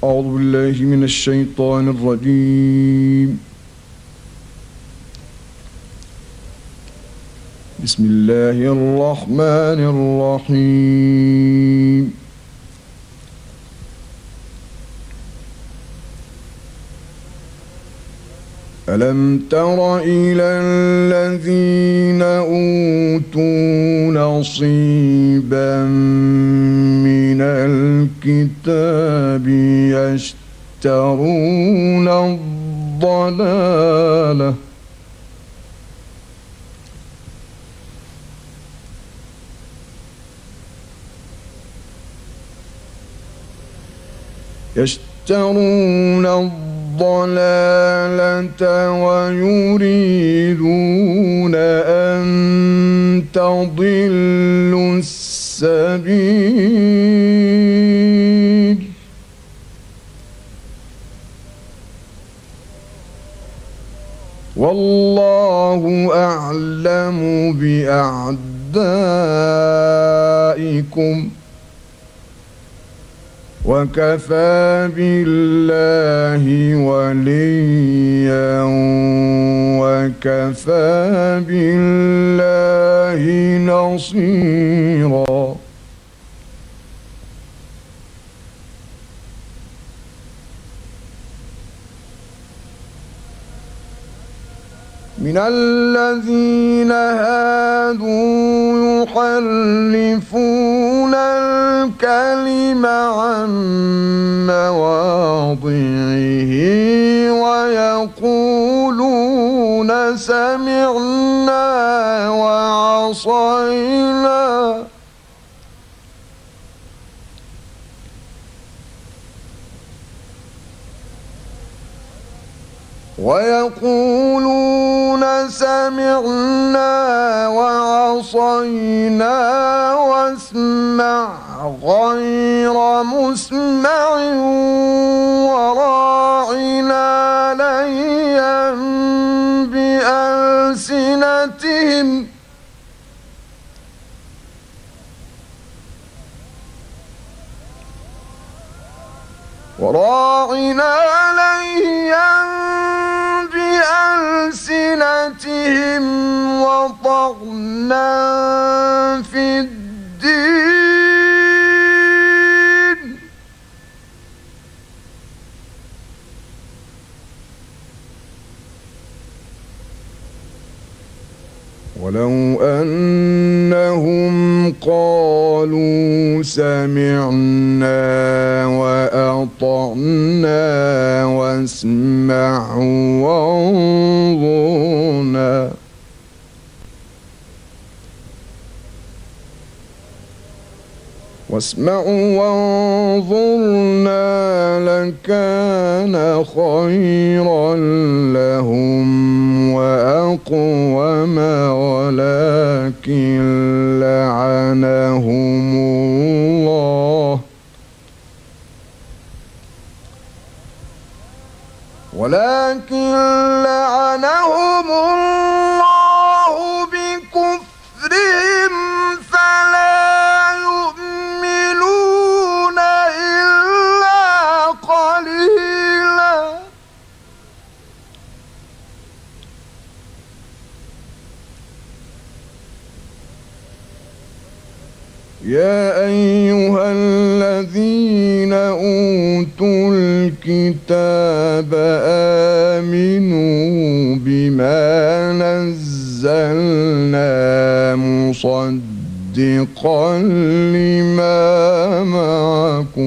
أعوذ بالله من الشيطان الرجيم. بسم الله الرحمن الرحيم. ألم تر إلى الذين أوتوا نصيبا من الكتاب يشترون الضلالة ويريدون أن تضلوا السبيل والله أعلم بأعدائكم وكفى بالله وليا وكفى بالله نصيرا. من الذين هادوا يحرفون الكلم عن مواضعه ويقولون سمعنا وعصينا واسمع غير مسمع وراعنا ليا بألسنتهم وطعنا في الدين ولو أنهم قالوا سمعنا وأطعنا واسمع وانظرنا لكان خيرا لهم وأقوم ولكن لعنهم الله بكفرهم فلا يؤمنون إلا قليلا. يا أيها الذين أوتوا الكتاب آمنوا بما نزلنا مصدقا لما معكم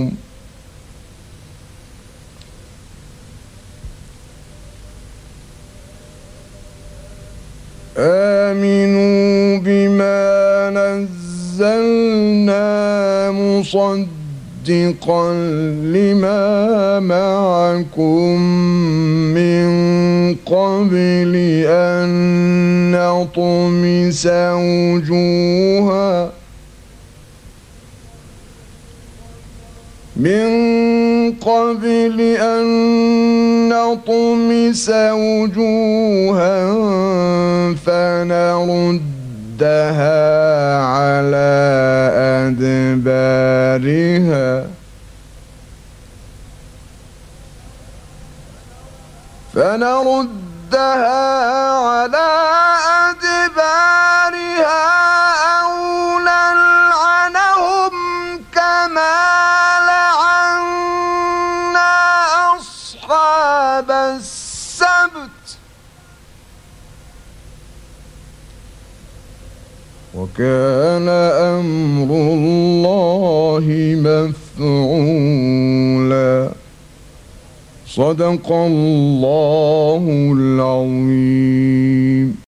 من قبل أن نطمس وجوها فنردها على أدبارها فنردها على أدبارها أو نلعنهم كما لعنا أصحاب السبت وكان أمر الله مفعولا. صدق الله العظيم.